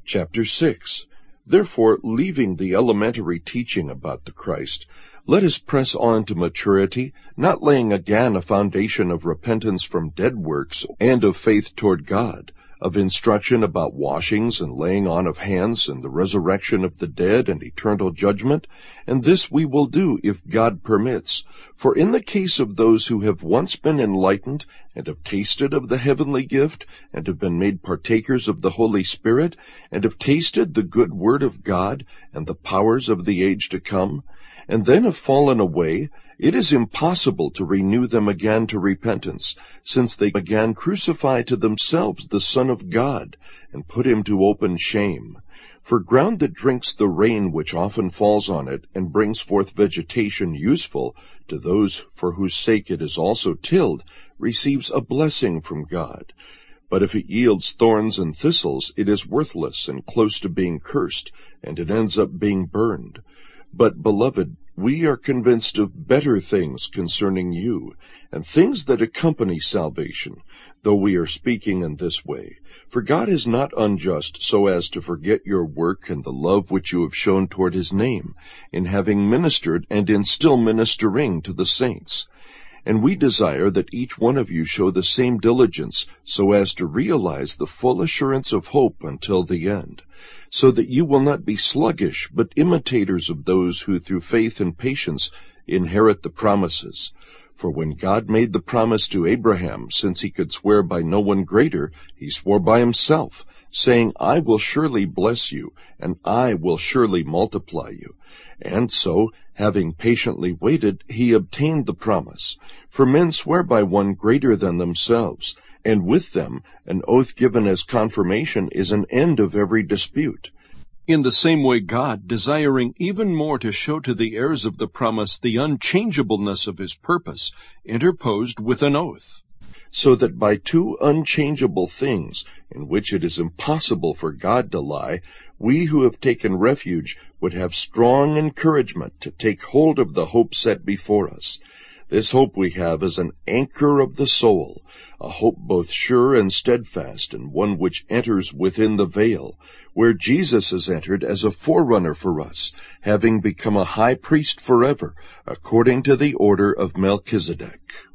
Chapter 6. Therefore, leaving the elementary teaching about the Christ, let us press on to maturity, not laying again a foundation of repentance from dead works and of faith toward God, of instruction about washings and laying on of hands and the resurrection of the dead and eternal judgment, and this we will do if God permits. For in the case of those who have once been enlightened, and have tasted of the heavenly gift, and have been made partakers of the Holy Spirit, and have tasted the good word of God, and the powers of the age to come, and then have fallen away, it is impossible to renew them again to repentance, since they again crucify to themselves the Son of God, and put him to open shame. For ground that drinks the rain which often falls on it, and brings forth vegetation useful to those for whose sake it is also tilled, receives a blessing from God. But if it yields thorns and thistles, it is worthless and close to being cursed, and it ends up being burned. But, beloved, we are convinced of better things concerning you, and things that accompany salvation, though we are speaking in this way. For God is not unjust so as to forget your work and the love which you have shown toward his name, in having ministered and in still ministering to the saints. And we desire that each one of you show the same diligence, so as to realize the full assurance of hope until the end, so that you will not be sluggish, but imitators of those who through faith and patience inherit the promises. For when God made the promise to Abraham, since he could swear by no one greater, he swore by himself, saying, I will surely bless you, and I will surely multiply you. And so, having patiently waited, he obtained the promise. For men swear by one greater than themselves, and with them an oath given as confirmation is an end of every dispute. In the same way God, desiring even more to show to the heirs of the promise the unchangeableness of his purpose, interposed with an oath, so that by two unchangeable things, in which it is impossible for God to lie, we who have taken refuge would have strong encouragement to take hold of the hope set before us. This hope we have as an anchor of the soul, a hope both sure and steadfast, and one which enters within the veil, where Jesus has entered as a forerunner for us, having become a high priest forever, according to the order of Melchizedek.